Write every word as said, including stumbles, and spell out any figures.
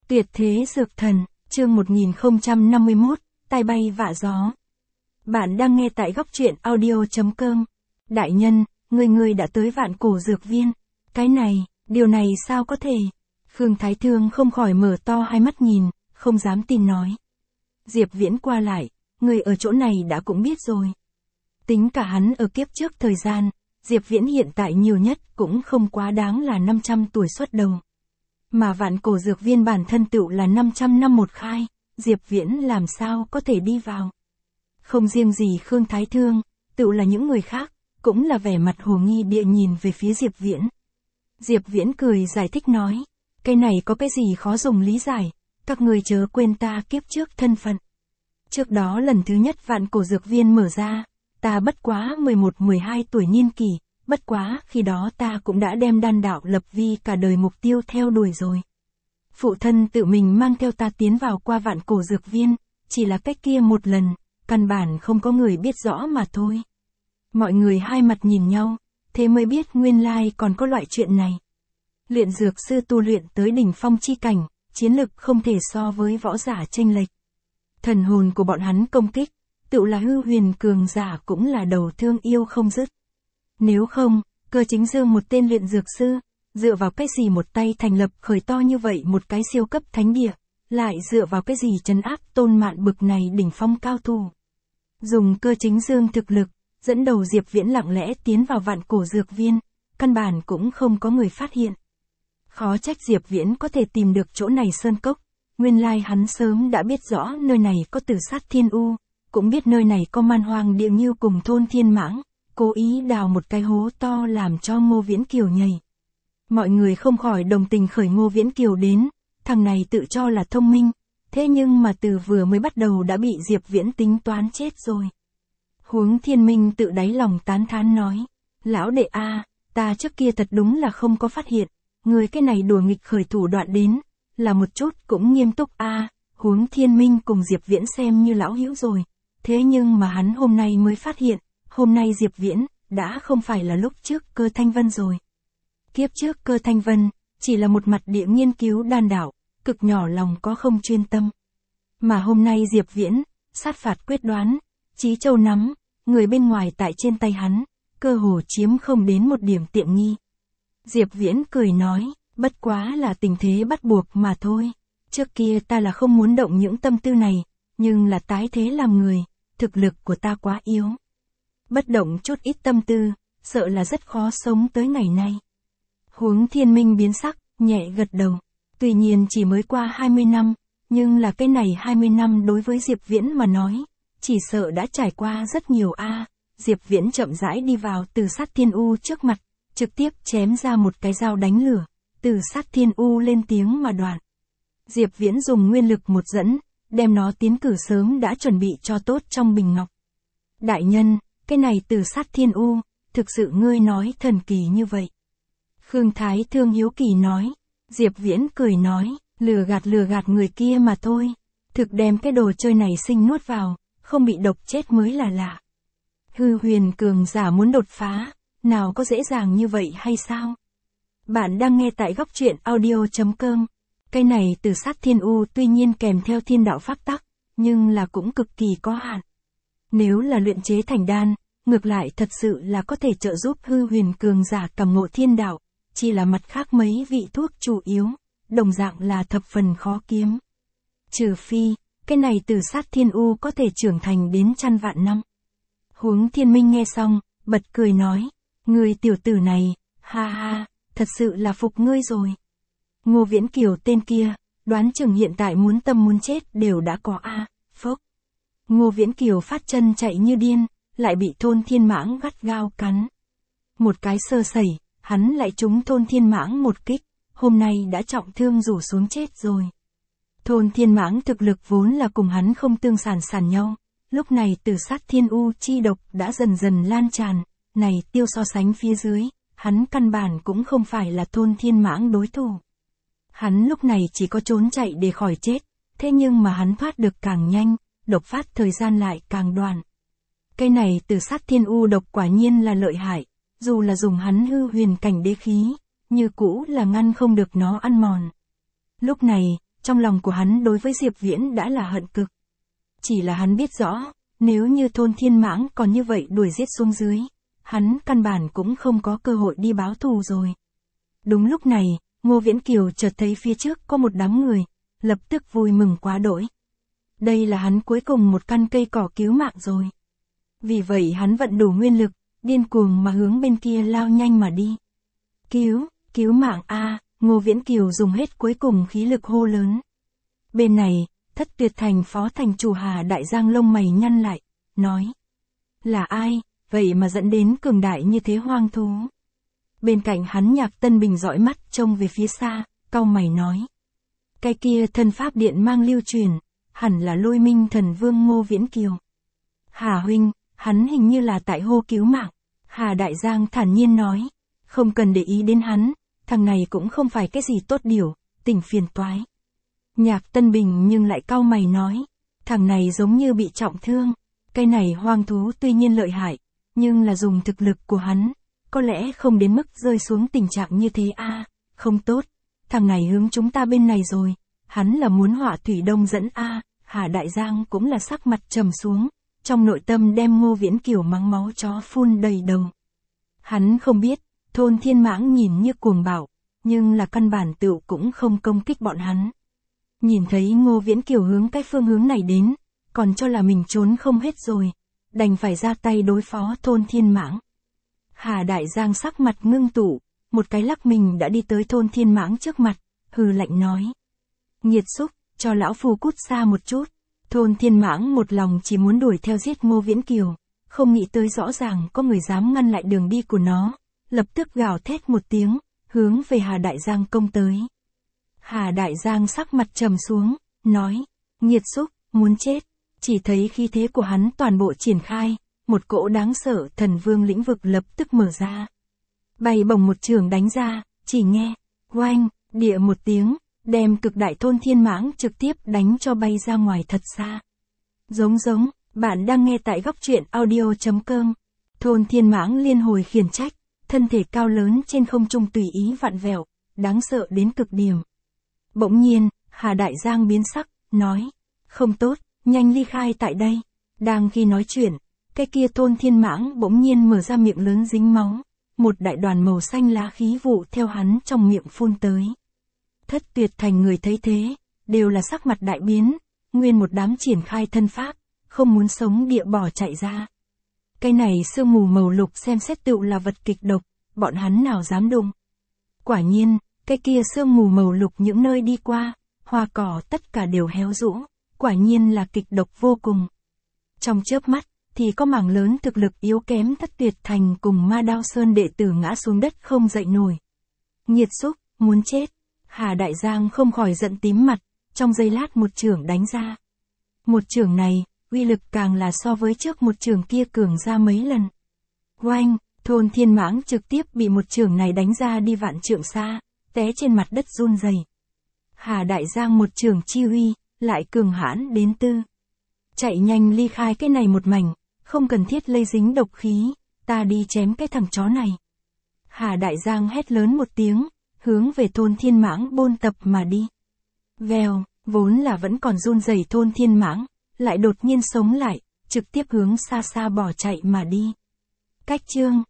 Tuyệt thế dược thần, chương một nghìn không trăm năm mươi mốt, tai bay vạ gió. Bạn đang nghe tại góc truyện audio chấm com. Đại nhân, người người đã tới Vạn Cổ Dược Viên. Cái này, điều này sao có thể? Khương Thái Thương không khỏi mở to hai mắt nhìn, không dám tin nói. Diệp Viễn qua lại, người ở chỗ này đã cũng biết rồi. Tính cả hắn ở kiếp trước thời gian, Diệp Viễn hiện tại nhiều nhất cũng không quá đáng là năm trăm tuổi xuất đầu. Mà Vạn Cổ Dược Viên bản thân tựu là năm trăm năm một khai, Diệp Viễn làm sao có thể đi vào. Không riêng gì Khương Thái Thương, tựu là những người khác, cũng là vẻ mặt hồ nghi địa nhìn về phía Diệp Viễn. Diệp Viễn cười giải thích nói, cái này có cái gì khó dùng lý giải, các người chớ quên ta kiếp trước thân phận. Trước đó lần thứ nhất Vạn Cổ Dược Viên mở ra, ta bất quá mười một mười hai tuổi niên kỷ, bất quá khi đó ta cũng đã đem đan đạo lập vi cả đời mục tiêu theo đuổi rồi. Phụ thân tự mình mang theo ta tiến vào qua Vạn Cổ Dược Viên, chỉ là cách kia một lần, căn bản không có người biết rõ mà thôi. Mọi người hai mặt nhìn nhau, thế mới biết nguyên lai còn có loại chuyện này. Luyện dược sư tu luyện tới đỉnh phong chi cảnh, chiến lực không thể so với võ giả chênh lệch. Thần hồn của bọn hắn công kích, tựu là hư huyền cường giả cũng là đầu thương yêu không dứt. Nếu không, Cơ Chính Dương một tên luyện dược sư, dựa vào cái gì một tay thành lập khởi to như vậy một cái siêu cấp thánh địa, lại dựa vào cái gì trấn áp Tôn Mạn bực này đỉnh phong cao thủ. Dùng Cơ Chính Dương thực lực, dẫn đầu Diệp Viễn lặng lẽ tiến vào Vạn Cổ Dược Viên, căn bản cũng không có người phát hiện. Khó trách Diệp Viễn có thể tìm được chỗ này sơn cốc, nguyên lai hắn sớm đã biết rõ nơi này có Tử Sát Thiên U, cũng biết nơi này có Man Hoang Địa Ngưu cùng thôn Thiên Mãng, cố ý đào một cái hố to làm cho Ngô Viễn Kiều nhảy. Mọi người không khỏi đồng tình khởi Ngô Viễn Kiều đến, thằng này tự cho là thông minh, thế nhưng mà từ vừa mới bắt đầu đã bị Diệp Viễn tính toán chết rồi. Huống Thiên Minh tự đáy lòng tán thán nói, lão đệ a, ta trước kia thật đúng là không có phát hiện, người cái này đùa nghịch khởi thủ đoạn đến, là một chút cũng nghiêm túc a. Huống Thiên Minh cùng Diệp Viễn xem như lão hữu rồi, thế nhưng mà hắn hôm nay mới phát hiện, hôm nay Diệp Viễn đã không phải là lúc trước Cơ Thanh Vân rồi. Kiếp trước Cơ Thanh Vân chỉ là một mặt địa nghiên cứu đan đạo, cực nhỏ lòng có không chuyên tâm. Mà hôm nay Diệp Viễn, sát phạt quyết đoán, chí châu nắm, người bên ngoài tại trên tay hắn, cơ hồ chiếm không đến một điểm tiện nghi. Diệp Viễn cười nói, bất quá là tình thế bắt buộc mà thôi. Trước kia ta là không muốn động những tâm tư này, nhưng là tái thế làm người, thực lực của ta quá yếu. Bất động chút ít tâm tư, sợ là rất khó sống tới ngày nay. Huống Thiên Minh biến sắc, nhẹ gật đầu. Tuy nhiên chỉ mới qua hai mươi năm, nhưng là cái này hai mươi năm đối với Diệp Viễn mà nói, chỉ sợ đã trải qua rất nhiều a. Diệp Viễn chậm rãi đi vào Tử Sát Thiên U trước mặt, trực tiếp chém ra một cái dao đánh lửa, Tử Sát Thiên U lên tiếng mà đoạn. Diệp Viễn dùng nguyên lực một dẫn, đem nó tiến cử sớm đã chuẩn bị cho tốt trong bình ngọc. Đại nhân, cái này Tử Sát Thiên U, thực sự ngươi nói thần kỳ như vậy. Khương Thái Thương hiếu kỳ nói. Diệp Viễn cười nói, lừa gạt lừa gạt người kia mà thôi. Thực đem cái đồ chơi này sinh nuốt vào, không bị độc chết mới là lạ. Hư huyền cường giả muốn đột phá, nào có dễ dàng như vậy hay sao? Bạn đang nghe tại góc truyện audio chấm com. Cái này Tử Sát Thiên U tuy nhiên kèm theo thiên đạo pháp tắc, nhưng là cũng cực kỳ có hạn. Nếu là luyện chế thành đan, ngược lại thật sự là có thể trợ giúp hư huyền cường giả cảm ngộ thiên đạo, chỉ là mặt khác mấy vị thuốc chủ yếu, đồng dạng là thập phần khó kiếm. Trừ phi, cái này Tử Sát Thiên U có thể trưởng thành đến trăm vạn năm. Huống Thiên Minh nghe xong, bật cười nói, người tiểu tử này, ha ha, thật sự là phục ngươi rồi. Ngô Viễn Kiều tên kia, đoán chừng hiện tại muốn tâm muốn chết đều đã có a. Phốc. Ngô Viễn Kiều phát chân chạy như điên, lại bị thôn Thiên Mãng gắt gao cắn. Một cái sơ sẩy, hắn lại trúng thôn Thiên Mãng một kích, hôm nay đã trọng thương rủ xuống chết rồi. Thôn Thiên Mãng thực lực vốn là cùng hắn không tương sản sản nhau, lúc này Tử Sát Thiên U chi độc đã dần dần lan tràn, này tiêu so sánh phía dưới, hắn căn bản cũng không phải là thôn Thiên Mãng đối thủ. Hắn lúc này chỉ có trốn chạy để khỏi chết, thế nhưng mà hắn thoát được càng nhanh, độc phát thời gian lại càng đoạn. Cái này Tử Sát Thiên U độc quả nhiên là lợi hại, dù là dùng hắn hư huyền cảnh đế khí, như cũ là ngăn không được nó ăn mòn. Lúc này, trong lòng của hắn đối với Diệp Viễn đã là hận cực. Chỉ là hắn biết rõ, nếu như thôn thiên mãng còn như vậy đuổi giết xuống dưới, hắn căn bản cũng không có cơ hội đi báo thù rồi. Đúng lúc này, Ngô Viễn Kiều chợt thấy phía trước có một đám người, lập tức vui mừng quá đỗi. Đây là hắn cuối cùng một căn cây cỏ cứu mạng rồi. Vì vậy hắn vận đủ nguyên lực, điên cuồng mà hướng bên kia lao nhanh mà đi. Cứu, cứu mạng a, Ngô Viễn Kiều dùng hết cuối cùng khí lực hô lớn. Bên này, Thất Tuyệt Thành phó thành chủ Hà Đại Giang lông mày nhăn lại, nói. Là ai, vậy mà dẫn đến cường đại như thế hoang thú? Bên cạnh hắn Nhạc Tân Bình dõi mắt trông về phía xa, cau mày nói. Cái kia thân pháp điện mang lưu truyền, hẳn là Lôi Minh Thần Vương Ngô Viễn Kiều. Hà huynh, hắn hình như là tại hô cứu mạng. Hà Đại Giang thản nhiên nói. Không cần để ý đến hắn, thằng này cũng không phải cái gì tốt điều, tỉnh phiền toái. Nhạc Tân Bình nhưng lại cau mày nói. Thằng này giống như bị trọng thương. Cái này hoang thú tuy nhiên lợi hại, nhưng là dùng thực lực của hắn, có lẽ không đến mức rơi xuống tình trạng như thế a, à, không tốt. Thằng này hướng chúng ta bên này rồi, hắn là muốn họa thủy đông dẫn a, à. Hà Đại Giang cũng là sắc mặt trầm xuống, trong nội tâm đem Ngô Viễn Kiều mắng máu chó phun đầy đầu. Hắn không biết, thôn thiên mãng nhìn như cuồng bạo, nhưng là căn bản tựu cũng không công kích bọn hắn. Nhìn thấy Ngô Viễn Kiều hướng cái phương hướng này đến, còn cho là mình trốn không hết rồi, đành phải ra tay đối phó thôn thiên mãng. Hà Đại Giang sắc mặt ngưng tụ, một cái lắc mình đã đi tới thôn thiên mãng trước mặt, hừ lạnh nói. Nghiệt xúc, cho lão phu cút xa một chút. Thôn thiên mãng một lòng chỉ muốn đuổi theo giết Ngô Viễn Kiều, không nghĩ tới rõ ràng có người dám ngăn lại đường đi của nó, lập tức gào thét một tiếng, hướng về Hà Đại Giang công tới. Hà Đại Giang sắc mặt trầm xuống, nói, nghiệt xúc, muốn chết. Chỉ thấy khí thế của hắn toàn bộ triển khai, một cỗ đáng sợ thần vương lĩnh vực lập tức mở ra. Bay bổng một trường đánh ra, chỉ nghe, oanh, địa một tiếng, đem cực đại thôn thiên mãng trực tiếp đánh cho bay ra ngoài thật xa. Giống giống, bạn đang nghe tại góc truyện audio chấm com. Thôn thiên mãng liên hồi khiển trách, thân thể cao lớn trên không trung tùy ý vặn vẹo, đáng sợ đến cực điểm. Bỗng nhiên, Hà Đại Giang biến sắc, nói, không tốt, nhanh ly khai tại đây. Đang khi nói chuyện, cái kia thôn thiên mãng bỗng nhiên mở ra miệng lớn dính máu, một đại đoàn màu xanh lá khí vụ theo hắn trong miệng phun tới. Thất Tuyệt Thành người thấy thế, đều là sắc mặt đại biến, nguyên một đám triển khai thân pháp, không muốn sống địa bỏ chạy ra. Cái này sương mù màu lục xem xét tựu là vật kịch độc, bọn hắn nào dám đụng. Quả nhiên, cái kia sương mù màu lục những nơi đi qua, hoa cỏ tất cả đều héo rũ, quả nhiên là kịch độc vô cùng. Trong chớp mắt, thì có mảng lớn thực lực yếu kém Thất Tuyệt Thành cùng Ma Đao Sơn đệ tử ngã xuống đất không dậy nổi. Nghiệt xúc, muốn chết. Hà Đại Giang không khỏi giận tím mặt, trong giây lát một chưởng đánh ra. Một chưởng này, uy lực càng là so với trước một chưởng kia cường ra mấy lần. Oanh, thôn thiên mãng trực tiếp bị một chưởng này đánh ra đi vạn trượng xa, té trên mặt đất run rẩy. Hà Đại Giang một chưởng chi uy, lại cường hãn đến tư. Chạy nhanh ly khai cái này một mảnh, không cần thiết lây dính độc khí, ta đi chém cái thằng chó này. Hà Đại Giang hét lớn một tiếng, hướng về thôn thiên mãng bôn tập mà đi. Vèo, vốn là vẫn còn run rẩy thôn thiên mãng, lại đột nhiên sống lại, trực tiếp hướng xa xa bỏ chạy mà đi. Cách chương